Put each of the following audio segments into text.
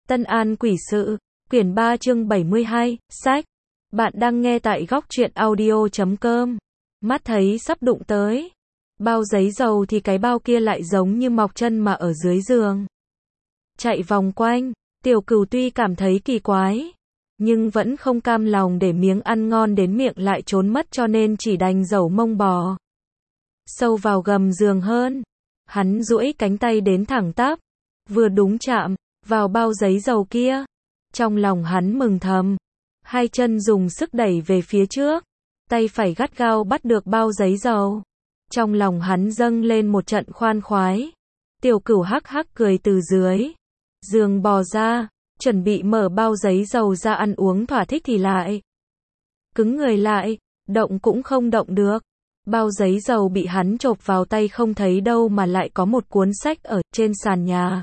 Tân An Quỷ Sự, quyển 3 chương 72, sách. Bạn đang nghe tại góc truyện audio.com. Mắt thấy sắp đụng tới bao giấy dầu thì cái bao kia lại giống như mọc chân mà ở dưới giường. Chạy vòng quanh, Tiểu Cửu tuy cảm thấy kỳ quái, nhưng vẫn không cam lòng để miếng ăn ngon đến miệng lại trốn mất, cho nên chỉ đành dẩu mông bò sâu vào gầm giường hơn. Hắn duỗi cánh tay đến thẳng tắp, vừa đúng chạm vào bao giấy dầu kia. Trong lòng hắn mừng thầm, hai chân dùng sức đẩy về phía trước, tay phải gắt gao bắt được bao giấy dầu. Trong lòng hắn dâng lên một trận khoan khoái. Tiểu Cửu hắc hắc cười từ dưới giường bò ra, chuẩn bị mở bao giấy dầu ra ăn uống thỏa thích thì lại cứng người lại, động cũng không động được. Bao giấy dầu bị hắn chộp vào tay không thấy đâu mà lại có một cuốn sách ở trên sàn nhà.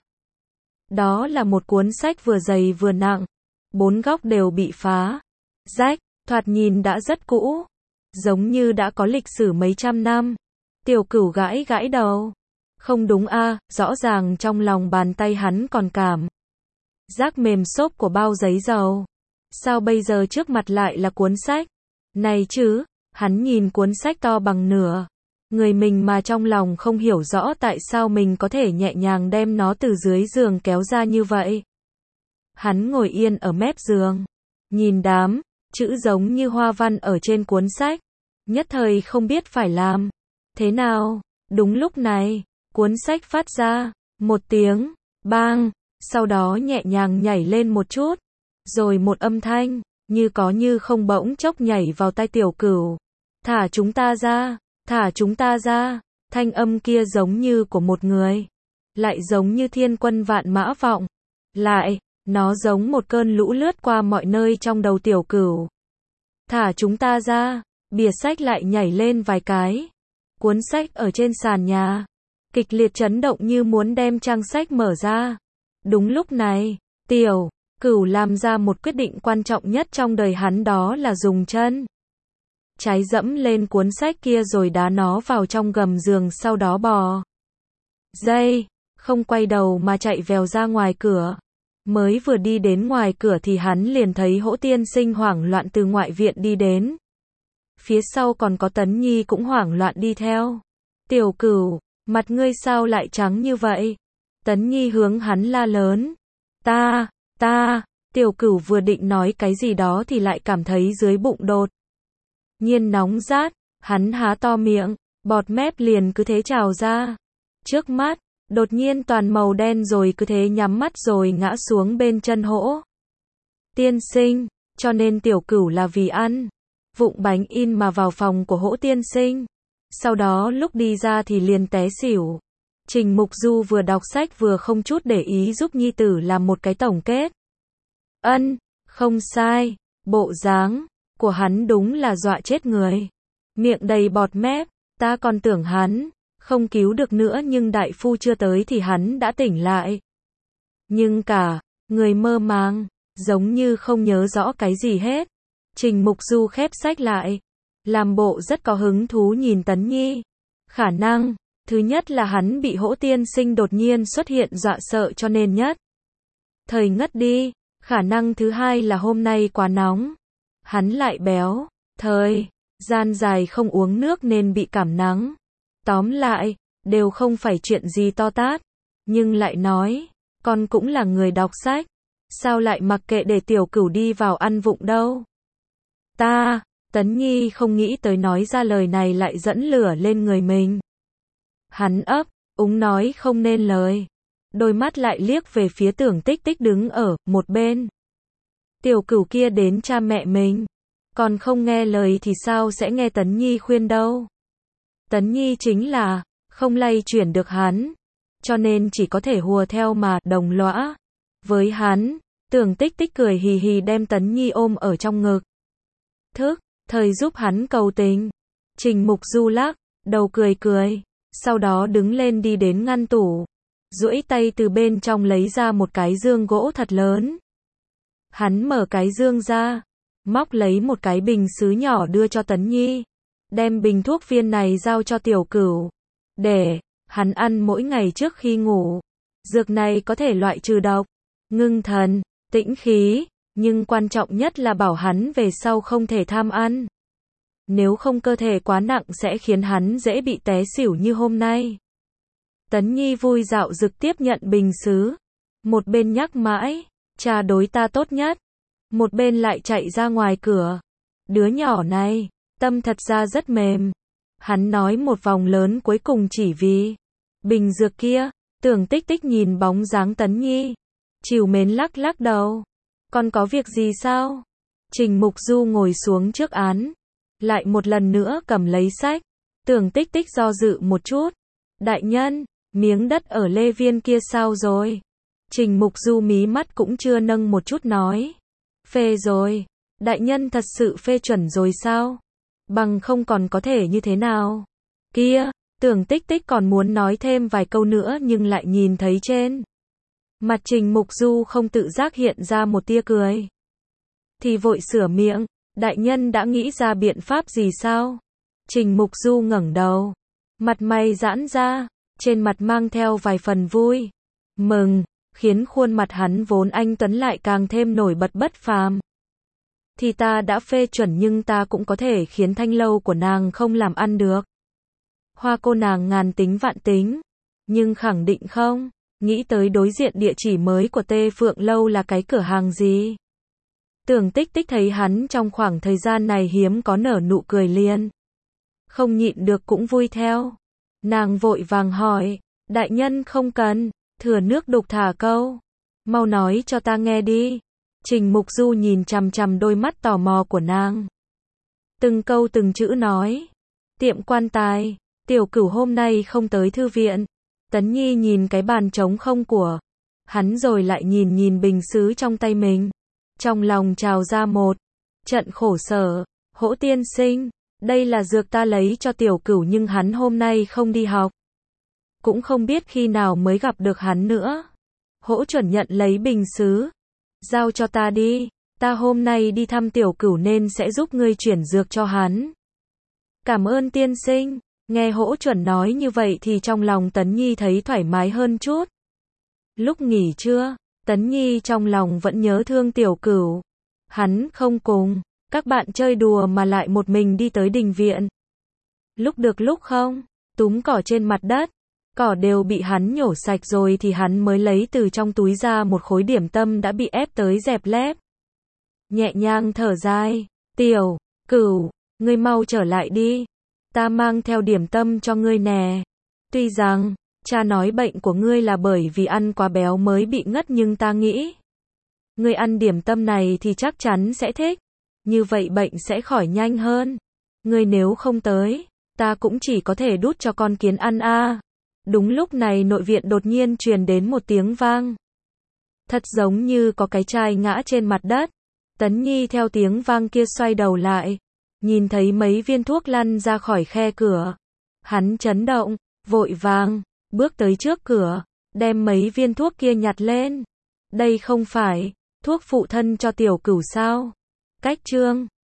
Đó là một cuốn sách vừa dày vừa nặng, bốn góc đều bị phá rách, thoạt nhìn đã rất cũ, giống như đã có lịch sử mấy trăm năm. Tiểu Cửu gãi gãi đầu. Không đúng a, rõ ràng trong lòng bàn tay hắn còn cảm giác mềm xốp của bao giấy dầu. Sao bây giờ trước mặt lại là cuốn sách này chứ? Hắn nhìn cuốn sách to bằng nửa người mình mà trong lòng không hiểu rõ tại sao mình có thể nhẹ nhàng đem nó từ dưới giường kéo ra như vậy. Hắn ngồi yên ở mép giường, nhìn đám chữ giống như hoa văn ở trên cuốn sách, nhất thời không biết phải làm thế nào. Đúng lúc này, cuốn sách phát ra một tiếng bang, sau đó nhẹ nhàng nhảy lên một chút, rồi một âm thanh như có như không bỗng chốc nhảy vào tai Tiểu Cửu. Thả chúng ta ra, thả chúng ta ra. Thanh âm kia giống như của một người, lại giống như thiên quân vạn mã vọng lại, nó giống một cơn lũ lướt qua mọi nơi trong đầu Tiểu Cửu. Thả chúng ta ra. Bìa sách lại nhảy lên vài cái. Cuốn sách ở trên sàn nhà kịch liệt chấn động như muốn đem trang sách mở ra. Đúng lúc này, Tiểu Cửu làm ra một quyết định quan trọng nhất trong đời hắn, đó là dùng chân trái dẫm lên cuốn sách kia rồi đá nó vào trong gầm giường, sau đó bò dây, không quay đầu mà chạy vèo ra ngoài cửa. Mới vừa đi đến ngoài cửa thì hắn liền thấy Hỗ tiên sinh hoảng loạn từ ngoại viện đi đến. Phía sau còn có Tấn Nhi cũng hoảng loạn đi theo. Tiểu Cửu, mặt ngươi sao lại trắng như vậy? Tấn Nhi hướng hắn la lớn. Ta, Tiểu Cửu vừa định nói cái gì đó thì lại cảm thấy dưới bụng đột nhiên nóng rát, hắn há to miệng, bọt mép liền cứ thế trào ra. Trước mắt, đột nhiên toàn màu đen rồi cứ thế nhắm mắt rồi ngã xuống bên chân Hỗ tiên sinh, cho nên Tiểu Cửu là vì ăn vụng bánh in mà vào phòng của Hỗ tiên sinh. Sau đó lúc đi ra thì liền té xỉu. Trình Mục Du vừa đọc sách vừa không chút để ý giúp nhi tử làm một cái tổng kết. Không sai, bộ dáng của hắn đúng là dọa chết người. Miệng đầy bọt mép, ta còn tưởng hắn không cứu được nữa, nhưng đại phu chưa tới thì hắn đã tỉnh lại. Nhưng cả người mơ màng, giống như không nhớ rõ cái gì hết. Trình Mục Du khép sách lại, làm bộ rất có hứng thú nhìn Tấn Nhi. Khả năng thứ nhất là hắn bị Hỗ tiên sinh đột nhiên xuất hiện dọa sợ cho nên nhất thời ngất đi. Khả năng thứ hai là hôm nay quá nóng, hắn lại béo, thời gian dài không uống nước nên bị cảm nắng. Tóm lại, đều không phải chuyện gì to tát. Nhưng lại nói, con cũng là người đọc sách, sao lại mặc kệ để Tiểu Cửu đi vào ăn vụng đâu? Tấn Nhi không nghĩ tới nói ra lời này lại dẫn lửa lên người mình. Hắn ấp úng nói không nên lời, đôi mắt lại liếc về phía Tưởng Tích Tích đứng ở một bên. Tiểu Cửu kia đến cha mẹ mình, còn không nghe lời thì sao sẽ nghe Tấn Nhi khuyên đâu. Tấn Nhi chính là không lay chuyển được hắn, cho nên chỉ có thể hùa theo mà đồng lõa với hắn. Tưởng Tích Tích cười hì hì đem Tấn Nhi ôm ở trong ngực, thời giúp hắn cầu tình. Trình Mục Du lắc đầu cười, sau đó đứng lên đi đến ngăn tủ, duỗi tay từ bên trong lấy ra một cái dương gỗ thật lớn. Hắn mở cái dương ra, móc lấy một cái bình sứ nhỏ đưa cho Tấn Nhi, đem bình thuốc viên này giao cho Tiểu Cửu, để hắn ăn mỗi ngày trước khi ngủ. Dược này có thể loại trừ độc, ngưng thần, tĩnh khí, nhưng quan trọng nhất là bảo hắn về sau không thể tham ăn. Nếu không cơ thể quá nặng sẽ khiến hắn dễ bị té xỉu như hôm nay. Tấn Nhi vui dạo dực tiếp nhận bình sứ. Một bên nhắc mãi, cha đối ta tốt nhất. Một bên lại chạy ra ngoài cửa. Đứa nhỏ này, tâm thật ra rất mềm. Hắn nói một vòng lớn cuối cùng chỉ vì bình dược kia. Tưởng Tích Tích nhìn bóng dáng Tấn Nhi. Trìu mến lắc lắc đầu. Con có việc gì sao? Trình Mục Du ngồi xuống trước án. Lại một lần nữa cầm lấy sách. Tưởng Tích Tích do dự một chút. Đại nhân, miếng đất ở Lê Viên kia sao rồi? Trình Mục Du mí mắt cũng chưa nâng một chút nói. Phê rồi. Đại nhân thật sự phê chuẩn rồi sao? Bằng không còn có thể như thế nào? Kia, Tưởng Tích Tích còn muốn nói thêm vài câu nữa nhưng lại nhìn thấy trên mặt Trình Mục Du không tự giác hiện ra một tia cười. Thì vội sửa miệng, đại nhân đã nghĩ ra biện pháp gì sao? Trình Mục Du ngẩng đầu, mặt mày giãn ra, trên mặt mang theo vài phần vui, mừng, khiến khuôn mặt hắn vốn anh tuấn lại càng thêm nổi bật bất phàm. Thì ta đã phê chuẩn nhưng ta cũng có thể khiến thanh lâu của nàng không làm ăn được. Hoa cô nàng ngàn tính vạn tính, nhưng khẳng định không. Nghĩ tới đối diện địa chỉ mới của Tê Phượng Lâu là cái cửa hàng gì? Tưởng Tích Tích thấy hắn trong khoảng thời gian này hiếm có nở nụ cười liền. Không nhịn được cũng vui theo. Nàng vội vàng hỏi, đại nhân không cần, thừa nước đục thả câu. Mau nói cho ta nghe đi. Trình Mục Du nhìn chằm chằm đôi mắt tò mò của nàng. Từng câu từng chữ nói. Tiệm quan tài, Tiểu Cửu hôm nay không tới thư viện. Tấn Nhi nhìn cái bàn trống không của hắn rồi lại nhìn bình sứ trong tay mình. Trong lòng trào ra một trận khổ sở. Hỗ tiên sinh, đây là dược ta lấy cho Tiểu Cửu nhưng hắn hôm nay không đi học. Cũng không biết khi nào mới gặp được hắn nữa. Hỗ chuẩn nhận lấy bình sứ. Giao cho ta đi, ta hôm nay đi thăm Tiểu Cửu nên sẽ giúp ngươi chuyển dược cho hắn. Cảm ơn tiên sinh. Nghe Hỗ chuẩn nói như vậy thì trong lòng Tấn Nhi thấy thoải mái hơn chút. Lúc nghỉ trưa, Tấn Nhi trong lòng vẫn nhớ thương Tiểu Cửu. Hắn không cùng các bạn chơi đùa mà lại một mình đi tới đình viện. Lúc được lúc không, túm cỏ trên mặt đất, cỏ đều bị hắn nhổ sạch rồi thì hắn mới lấy từ trong túi ra một khối điểm tâm đã bị ép tới dẹp lép. Nhẹ nhàng thở dài, Tiểu Cửu, ngươi mau trở lại đi. Ta mang theo điểm tâm cho ngươi nè. Tuy rằng, cha nói bệnh của ngươi là bởi vì ăn quá béo mới bị ngất nhưng ta nghĩ ngươi ăn điểm tâm này thì chắc chắn sẽ thích. Như vậy bệnh sẽ khỏi nhanh hơn. Ngươi nếu không tới, ta cũng chỉ có thể đút cho con kiến ăn a. Đúng lúc này nội viện đột nhiên truyền đến một tiếng vang. Thật giống như có cái chai ngã trên mặt đất. Tấn Nhi theo tiếng vang kia xoay đầu lại. Nhìn thấy mấy viên thuốc lăn ra khỏi khe cửa. Hắn chấn động, vội vàng, bước tới trước cửa, đem mấy viên thuốc kia nhặt lên. Đây không phải thuốc phụ thân cho Tiểu Cửu sao? Cách chương